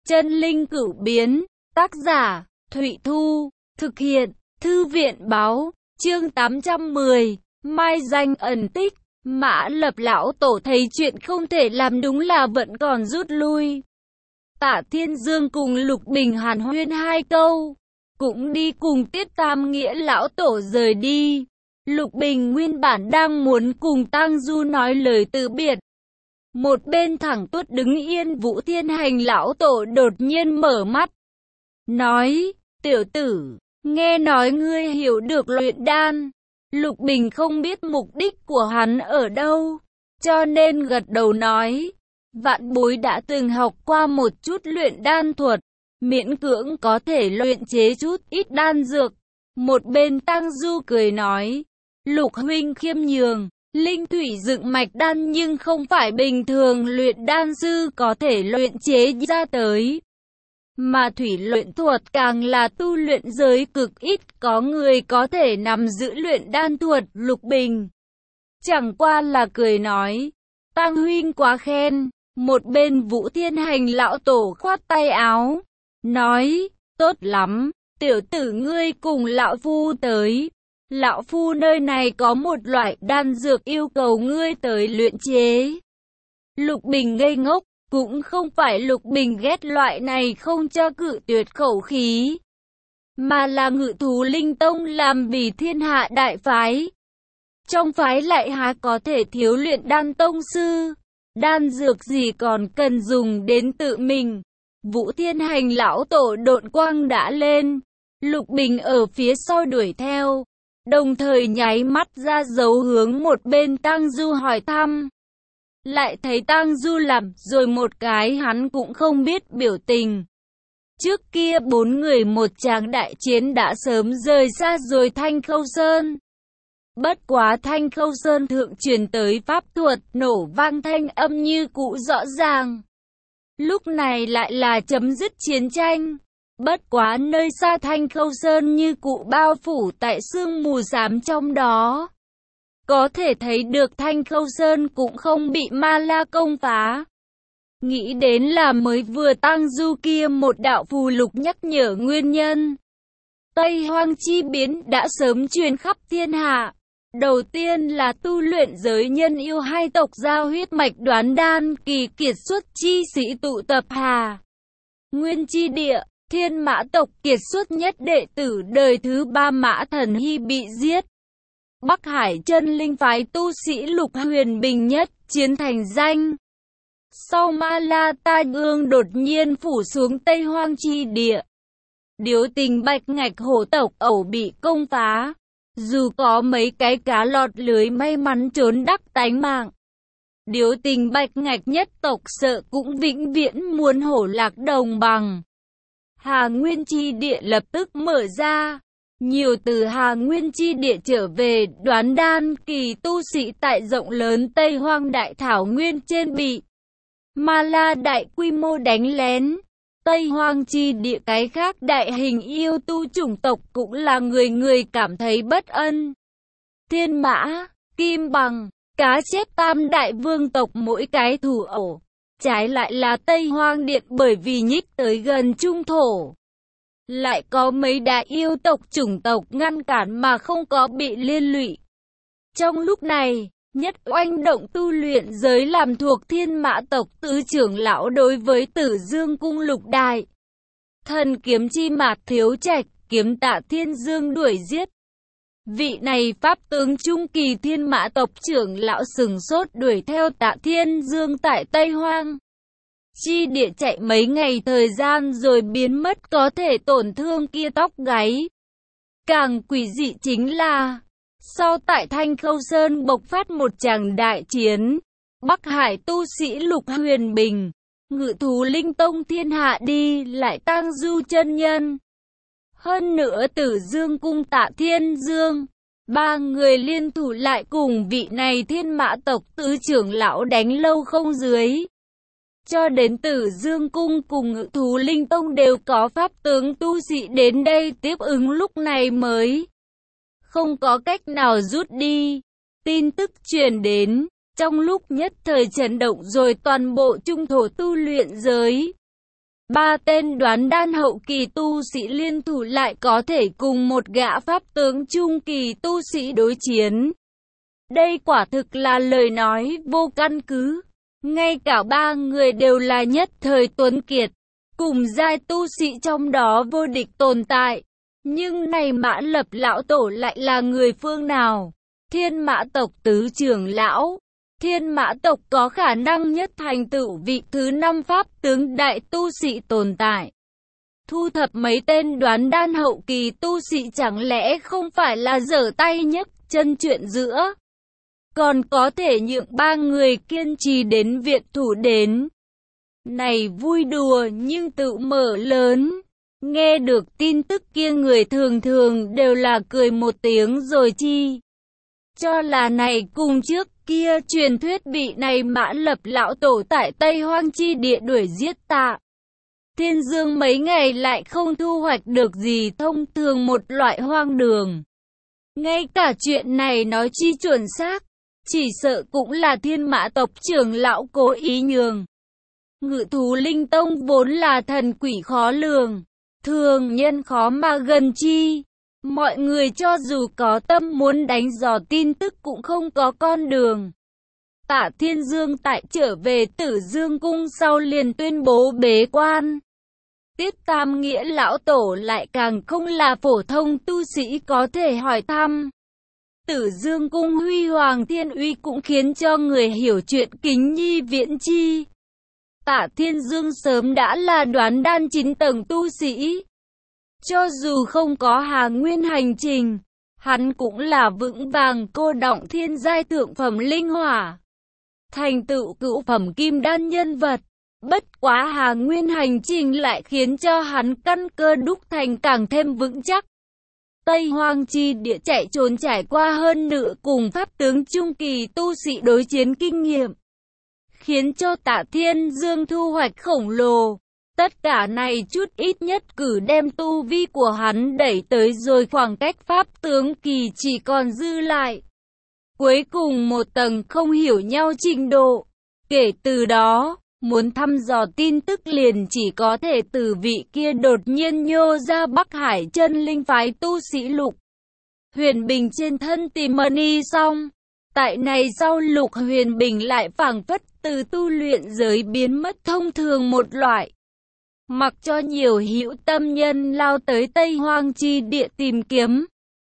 Chân linh cửu biến, tác giả, Thụy Thu, thực hiện, Thư viện báo, chương 810, mai danh ẩn tích, Mã Lập lão tổ thấy chuyện không thể làm đúng là vẫn còn rút lui. Tạ Thiên Dương cùng Lục Bình hàn huyên hai câu, cũng đi cùng Tiết Tam Nghĩa lão tổ rời đi. Lục Bình nguyên bản đang muốn cùng Tang Du nói lời từ biệt. Một bên thẳng tuốt đứng yên Vũ Thiên Hành lão tổ đột nhiên mở mắt. Nói, tiểu tử, nghe nói ngươi hiểu được luyện đan. Lục Bình không biết mục đích của hắn ở đâu, cho nên gật đầu nói, vạn bối đã từng học qua một chút luyện đan thuật, miễn cưỡng có thể luyện chế chút ít đan dược. Một bên Tang Du cười nói, Lục huynh khiêm nhường, linh thủy dựng mạch đan nhưng không phải bình thường luyện đan sư có thể luyện chế ra tới. Mà thủy luyện thuật càng là tu luyện giới cực ít có người có thể nắm giữ luyện đan thuật. Lục Bình chẳng qua là cười nói, Tang huynh quá khen. Một bên Vũ Thiên Hành lão tổ khoát tay áo, nói, tốt lắm, tiểu tử ngươi cùng lão phu tới. Lão phu nơi này có một loại đan dược yêu cầu ngươi tới luyện chế. Lục Bình ngây ngốc, cũng không phải Lục Bình ghét loại này không cho cự tuyệt khẩu khí, mà là Ngự Thú Linh Tông làm vì thiên hạ đại phái. Trong phái lại há có thể thiếu luyện đan tông sư, đan dược gì còn cần dùng đến tự mình. Vũ Thiên Hành lão tổ độn quang đã lên, Lục Bình ở phía sau đuổi theo, đồng thời nháy mắt ra dấu hướng một bên Tang Du hỏi thăm. Lại thấy Tang Du làm rồi một cái hắn cũng không biết biểu tình. Trước kia bốn người một tràng đại chiến đã sớm rời xa rồi Thanh Khâu Sơn. Bất quá Thanh Khâu Sơn thượng truyền tới pháp thuật nổ vang thanh âm như cũ rõ ràng. Lúc này lại là chấm dứt chiến tranh. Bất quá nơi xa Thanh Khâu Sơn như cũ bao phủ tại sương mù xám trong đó. Có thể thấy được Thanh Khâu Sơn cũng không bị Ma La công phá. Nghĩ đến là mới vừa Tang Du kia một đạo phù lục nhắc nhở nguyên nhân. Tây Hoang chi biến đã sớm truyền khắp thiên hạ. Đầu tiên là tu luyện giới nhân yêu hai tộc giao huyết mạch đoán đan kỳ kiệt xuất chi sĩ tụ tập Hà Nguyên chi địa. Thiên Mã tộc kiệt xuất nhất đệ tử đời thứ 3 Mã Thần Hy bị giết. Bắc Hải chân linh phái tu sĩ Lục Huyền Bình nhất chiến thành danh. Sau Ma La tai ương đột nhiên phủ xuống Tây Hoang chi địa. Điếu tình Bạch Ngạch hổ tộc ẩu bị công phá. Dù có mấy cái cá lọt lưới may mắn trốn đắc tánh mạng, Điếu tình Bạch Ngạch nhất tộc sợ cũng vĩnh viễn muốn hổ lạc đồng bằng. Hà Nguyên chi địa lập tức mở ra. Nhiều từ Hà Nguyên chi địa trở về đoán đan kỳ tu sĩ tại rộng lớn Tây Hoang Đại Thảo Nguyên trên bị Ma La đại quy mô đánh lén. Tây Hoang chi địa cái khác đại hình yêu tu chủng tộc cũng là người người cảm thấy bất ân. Thiên Mã, Kim Bằng, Cá Chép tam đại vương tộc mỗi cái thủ ổ. Trái lại là Tây Hoang Điện bởi vì nhích tới gần trung thổ. Lại có mấy đại yêu tộc chủng tộc ngăn cản mà không có bị liên lụy. Trong lúc này, nhất oanh động tu luyện giới làm thuộc Thiên Mã tộc tứ trưởng lão đối với Tử Dương cung Lục Đại Thần kiếm chi Mạc Thiếu Trạch kiếm Tạ Thiên Dương đuổi giết. Vị này pháp tướng trung kỳ Thiên Mã tộc trưởng lão sừng sốt đuổi theo Tạ Thiên Dương tại Tây Hoang chi địa chạy mấy ngày thời gian rồi biến mất, có thể tổn thương kia tóc gáy. Càng quỷ dị chính là, sau tại Thanh Khâu Sơn bộc phát một tràng đại chiến, Bắc Hải tu sĩ Lục Huyền Bình, Ngự Thú Linh Tông thiên hạ đi lại Tang Du chân nhân. Hơn nữa Tử Dương cung Tạ Thiên Dương, ba người liên thủ lại cùng vị này Thiên Mã tộc tứ trưởng lão đánh lâu không dưới. Cho đến Tử Dương cung cùng Ngự Thú Linh Tông đều có pháp tướng tu sĩ đến đây tiếp ứng, lúc này mới không có cách nào rút đi. Tin tức truyền đến, trong lúc nhất thời chấn động rồi toàn bộ trung thổ tu luyện giới. Ba tên đoán đan hậu kỳ tu sĩ liên thủ lại có thể cùng một gã pháp tướng trung kỳ tu sĩ đối chiến. Đây quả thực là lời nói vô căn cứ. Ngay cả ba người đều là nhất thời tuấn kiệt, cùng giai tu sĩ trong đó vô địch tồn tại. Nhưng này Mã Lập lão tổ lại là người phương nào? Thiên Mã tộc tứ trưởng lão. Thiên Mã tộc có khả năng nhất thành tựu vị thứ 5 pháp tướng đại tu sĩ tồn tại. Thu thập mấy tên đoán đan hậu kỳ tu sĩ chẳng lẽ không phải là giở tay nhấc chân chuyện giữa? Còn có thể nhượng ba người kiên trì đến viện thủ đến. Này vui đùa nhưng tự mở lớn. Nghe được tin tức kia người thường thường đều là cười một tiếng rồi chi. Cho là này cùng trước kia truyền thuyết bị này Mã Lập lão tổ tại Tây Hoang chi địa đuổi giết Tạ Thiên Dương mấy ngày lại không thu hoạch được gì, thông thường một loại hoang đường. Ngay cả chuyện này nói chi chuẩn xác, chỉ sợ cũng là Thiên Mã tộc trưởng lão cố ý nhường. Ngự thú linh tông vốn là thần quỷ khó lường, thường nhân khó mà gần chi. Mọi người cho dù có tâm muốn đánh dò tin tức cũng không có con đường. Tạ Thiên Dương tại trở về Tử Dương cung sau liền tuyên bố bế quan. Tiếp Tam Nghĩa lão tổ lại càng không là phổ thông tu sĩ có thể hỏi thăm. Tử Dương cung huy hoàng thiên uy cũng khiến cho người hiểu chuyện kính nhi viễn chi. Tạ Thiên Dương sớm đã là đoán đan 9 tầng tu sĩ. Cho dù không có Hà Nguyên hành trình, hắn cũng là vững vàng cô đọng thiên giai thượng phẩm linh hỏa. Thành tựu cửu phẩm kim đan nhân vật. Bất quá Hà Nguyên hành trình lại khiến cho hắn căn cơ đúc thành càng thêm vững chắc. Tây Hoang chi địa chạy trốn trải qua hơn nửa cùng pháp tướng trung kỳ tu sĩ đối chiến kinh nghiệm, khiến cho Tạ Thiên Dương thu hoạch khổng lồ. Tất cả này chút ít nhất cử đem tu vi của hắn đẩy tới rồi khoảng cách pháp tướng kỳ chỉ còn dư lại cuối cùng một tầng không hiểu nhau trình độ. Kể từ đó, muốn thăm dò tin tức liền chỉ có thể từ vị kia đột nhiên nhô ra Bắc Hải chân linh phái tu sĩ Lục Huyền Bình trên thân tìm mani xong. Tại này sau Lục Huyền Bình lại phảng phất từ tu luyện giới biến mất thông thường một loại. Mặc cho nhiều hữu tâm nhân lao tới Tây Hoang chi địa tìm kiếm,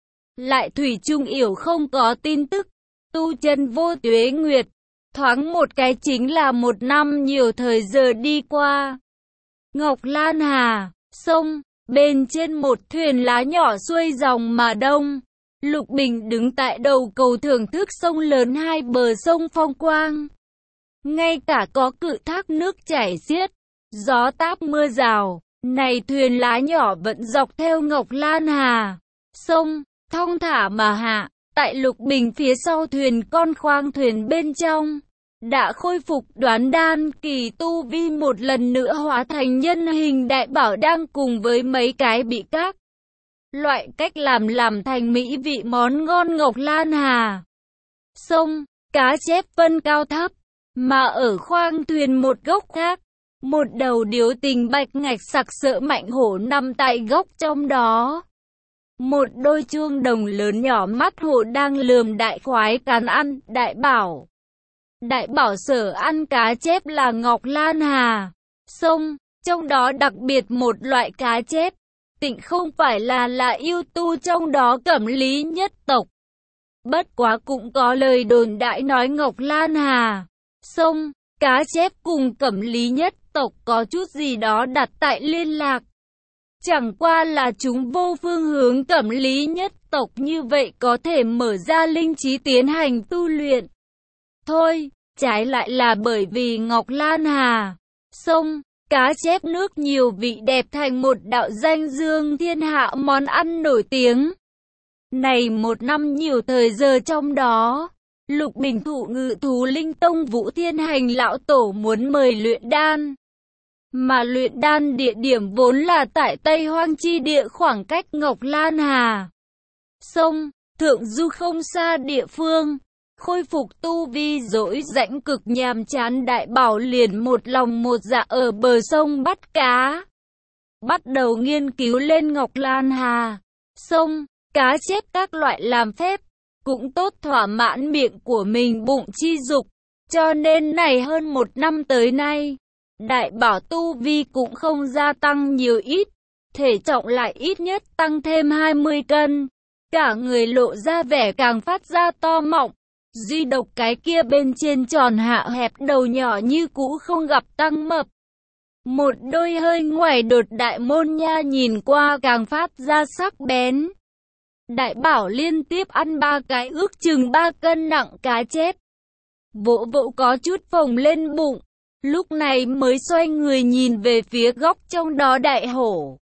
lại thủy chung yểu không có tin tức. Tu chân vô tuế nguyệt, thoáng một cái chính là 1 năm nhiều thời giờ đi qua. Ngọc Lan Hà, sông, bên trên một thuyền lá nhỏ xuôi dòng mà đông. Lục Bình đứng tại đầu cầu thưởng thức sông lớn hai bờ sông phong quang. Ngay cả có cự thác nước chảy xiết, gió táp mưa rào, này thuyền lá nhỏ vẫn dọc theo Ngọc Lan Hà, sông, thong thả mà hạ. Tại Lục Bình phía sau thuyền con khoang thuyền bên trong, đã khôi phục đoán đan kỳ tu vi một lần nữa hóa thành nhân hình đại bảo đang cùng với mấy cái bị các loại cách làm thành mỹ vị món ngon Ngọc Lan Hà. Sông, cá chép phân cao thấp, mà ở khoang thuyền một góc khác, một đầu điếu tình bạch ngạch sặc sỡ mạnh hổ nằm tại góc trong đó. Một đôi chuông đồng lớn nhỏ mắt hổ đang lườm đại khoái cắn ăn. Đại bảo sở ăn cá chép là Ngọc Lan Hà, sông, trong đó đặc biệt một loại cá chép, tịnh không phải là yêu tu trong đó Cẩm Lý nhất tộc. Bất quá cũng có lời đồn đại nói Ngọc Lan Hà, sông, cá chép cùng Cẩm Lý nhất tộc có chút gì đó đặt tại liên lạc. Chẳng qua là chúng vô phương hướng Cẩm Lý nhất tộc như vậy có thể mở ra linh trí tiến hành tu luyện. Thôi, trái lại là bởi vì Ngọc Lan Hà, sông, cá chép nước nhiều vị đẹp thành một đạo danh dương thiên hạ món ăn nổi tiếng. Này 1 năm nhiều thời giờ trong đó, Lục Bình thụ Ngự thú linh tông Vũ Thiên Hành lão tổ muốn mời luyện đan. Mà luyện đan địa điểm vốn là tại Tây Hoang chi địa khoảng cách Ngọc Lan Hà, sông, thượng du không xa địa phương. khôi phục tu vi dỗi rãnh cực nhàm chán, Đại Bảo liền một lòng một dạ ở bờ sông bắt cá. Bắt đầu nghiên cứu lên Ngọc Lan Hà, sông, cá chép các loại làm phép, cũng tốt thỏa mãn miệng của mình bụng chi dục. Cho nên này hơn 1 năm tới nay, Đại Bảo tu vi cũng không gia tăng nhiều ít, thể trọng lại ít nhất tăng thêm 20 cân. Cả người lộ ra vẻ càng phát ra to mọng, duy độc cái kia bên trên tròn hạ hẹp đầu nhỏ như cũ không gặp tăng mập. Một đôi hơi ngoài đột đại môn nha nhìn qua càng phát ra sắc bén. Đại Bảo liên tiếp ăn 3 cái ước chừng 3 cân nặng cá chép. Vỗ vỗ có chút phồng lên bụng, lúc này mới xoay người nhìn về phía góc trong đó đại hổ.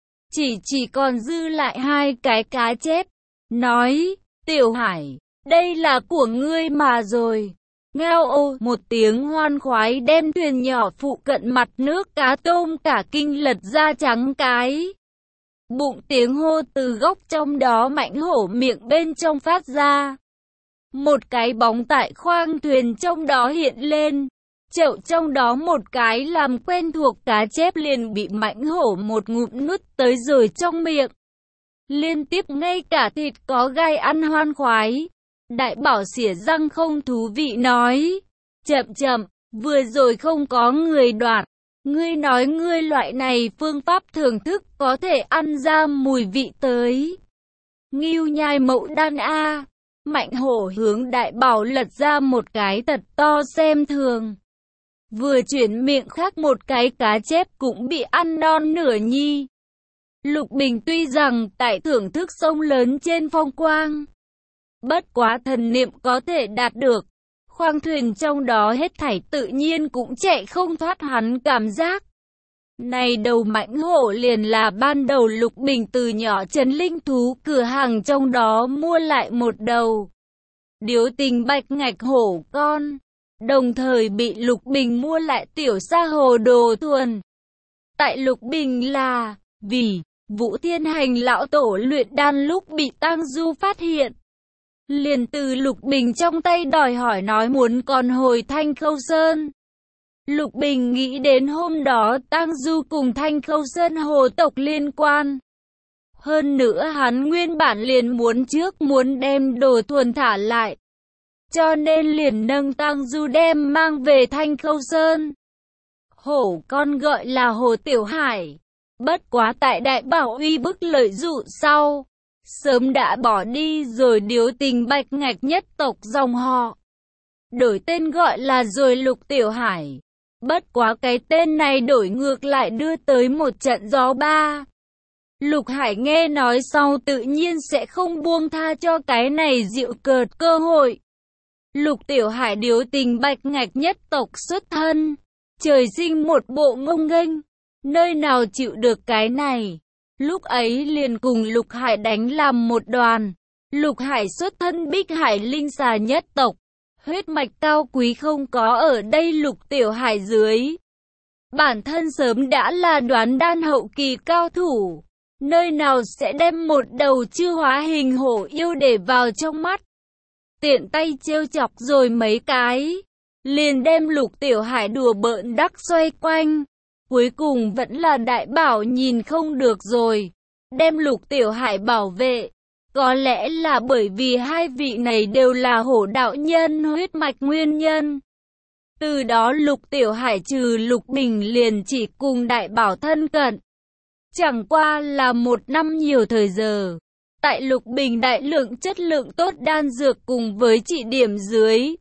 Chỉ còn dư lại 2 cái cá chép, nói, Tiểu Hải, đây là của ngươi mà rồi. Ngao ô, một tiếng hoan khoái đem thuyền nhỏ phụ cận mặt nước cá tôm cả kinh lật ra trắng cái. Bụng tiếng hô từ góc trong đó mãnh hổ miệng bên trong phát ra. Một cái bóng tại khoang thuyền trong đó hiện lên. Chậu trong đó một cái làm quen thuộc cá chép liền bị mãnh hổ một ngụm nuốt tới rồi trong miệng. Liên tiếp ngay cả thịt có gai ăn hoan khoái. Đại Bảo xỉa răng không thú vị nói. Chậm, vừa rồi không có người đoạt. Ngươi nói ngươi loại này phương pháp thưởng thức có thể ăn ra mùi vị tới. Ngưu nhai mậu đan a. Mạnh hổ hướng Đại Bảo lật ra một cái thật to xem thường. Vừa chuyển miệng khác một cái cá chép cũng bị ăn non nửa nhi. Lục Bình tuy rằng tại thưởng thức sông lớn trên phong quang, bất quá thần niệm có thể đạt được, khoang thuyền trong đó hết thảy tự nhiên cũng chạy không thoát hắn cảm giác. Này đầu mãnh hổ liền là ban đầu Lục Bình từ nhỏ trấn linh thú cửa hàng trong đó mua lại một đầu điếu tình bạch ngạch hổ con, đồng thời bị Lục Bình mua lại tiểu sa hồ đồ thuần. Tại Lục Bình là vì Vũ Thiên Hành lão tổ luyện đan lúc bị Tang Du phát hiện, liền từ Lục Bình trong tay đòi hỏi nói muốn còn hồi Thanh Khâu Sơn. Lục Bình nghĩ đến hôm đó Tang Du cùng Thanh Khâu Sơn hồ tộc liên quan. Hơn nữa hắn nguyên bản liền muốn đem đồ thuần thả lại. Cho nên liền nâng Tang Du đem mang về Thanh Khâu Sơn. Hổ con gọi là Hồ Tiểu Hải. Bất quá tại Đại Bảo uy bức lợi dụ sau, sớm đã bỏ đi rồi điếu tình bạch ngạch nhất tộc dòng họ. Đổi tên gọi là rồi Lục Tiểu Hải. Bất quá cái tên này đổi ngược lại đưa tới một trận gió ba. Lục Hải nghe nói sau tự nhiên sẽ không buông tha cho cái này dịu cợt cơ hội. Lục Tiểu Hải điếu tình bạch ngạch nhất tộc xuất thân, trời sinh một bộ ngông nghênh, nơi nào chịu được cái này. Lúc ấy liền cùng Lục Hải đánh làm một đoàn. Lục Hải xuất thân Bích Hải linh xà nhất tộc, huyết mạch cao quý không có ở đây Lục Tiểu Hải dưới. Bản thân sớm đã là đoán đan hậu kỳ cao thủ, nơi nào sẽ đem một đầu chưa hóa hình hổ yêu để vào trong mắt. Tiện tay trêu chọc rồi mấy cái, liền đem Lục Tiểu Hải đùa bỡn đắc xoay quanh. Cuối cùng vẫn là Đại Bảo nhìn không được rồi, đem Lục Tiểu Hải bảo vệ. Có lẽ là bởi vì hai vị này đều là hổ đạo nhân huyết mạch nguyên nhân. Từ đó Lục Tiểu Hải trừ Lục Bình liền chỉ cùng Đại Bảo thân cận. Chẳng qua là 1 năm nhiều thời giờ. Tại Lục Bình đại lượng chất lượng tốt đan dược cùng với trị điểm dưới.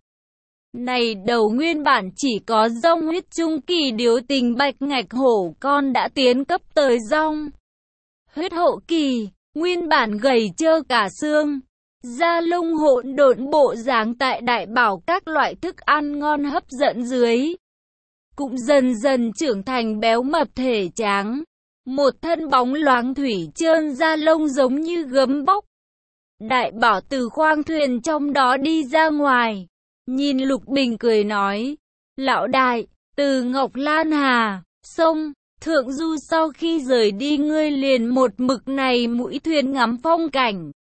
Này đầu nguyên bản chỉ có rong huyết trung kỳ điếu tình bạch ngạch hổ con đã tiến cấp tới rong huyết hậu kỳ, nguyên bản gầy trơ cả xương, da lông hỗn độn bộ dáng tại Đại Bảo các loại thức ăn ngon hấp dẫn dưới. Cũng dần dần trưởng thành béo mập thể tráng, một thân bóng loáng thủy trơn da lông giống như gấm bóc. Đại Bảo từ khoang thuyền trong đó đi ra ngoài. Nhìn Lục Bình cười nói, lão đại, từ Ngọc Lan Hà, sông, Thượng Du sau khi rời đi ngươi liền một mực này mũi thuyền ngắm phong cảnh.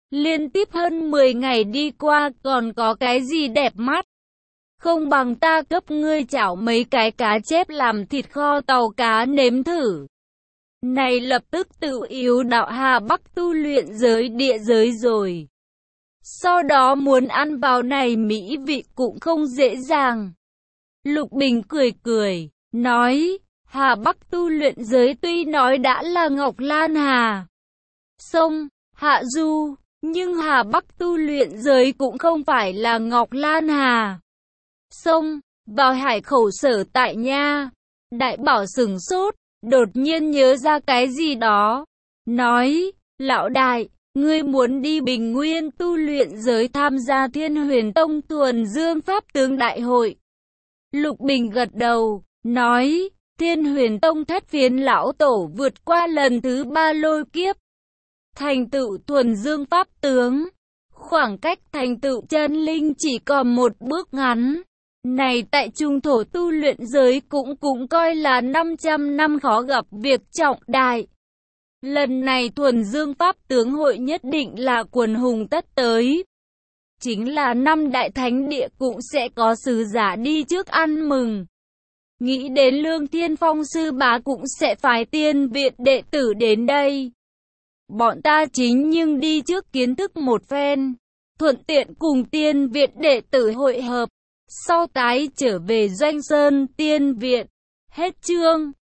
Liên tiếp hơn 10 ngày đi qua, còn có cái gì đẹp mắt? Không bằng ta cấp ngươi chảo mấy cái cá chép làm thịt kho tàu cá nếm thử. Này lập tức tự yếu đạo Hà Bắc tu luyện giới địa giới rồi. Sau đó muốn ăn vào này mỹ vị cũng không dễ dàng. Lục Bình cười cười, nói, Hà Bắc tu luyện giới tuy nói đã là Ngọc Lan Hà Sông, Hạ Du, nhưng Hà Bắc tu luyện giới cũng không phải là Ngọc Lan Hà Sông, vào hải khẩu sở tại nha. Đại Bảo sửng sốt, đột nhiên nhớ ra cái gì đó. Nói, lão đại, ngươi muốn đi Bình Nguyên tu luyện giới tham gia Thiên Huyền Tông Thuần Dương Pháp Tướng Đại hội. Lục Bình gật đầu, nói, Thiên Huyền Tông Thất Phiến lão tổ vượt qua lần thứ 3 lôi kiếp. Thành tựu Thuần Dương Pháp Tướng. Khoảng cách thành tựu chân linh chỉ còn một bước ngắn. Này tại trung thổ tu luyện giới cũng coi là 500 năm khó gặp việc trọng đại. Lần này Thuần Dương Pháp Tướng hội nhất định là quần hùng tất tới. Chính là 5 đại thánh địa cũng sẽ có sứ giả đi trước ăn mừng. Nghĩ đến Lương Thiên Phong sư bá cũng sẽ phái tiên viện đệ tử đến đây. Bọn ta chính nhưng đi trước kiến thức một phen, thuận tiện cùng tiên viện đệ tử hội hợp, sau tái trở về Doanh Sơn tiên viện. Hết chương.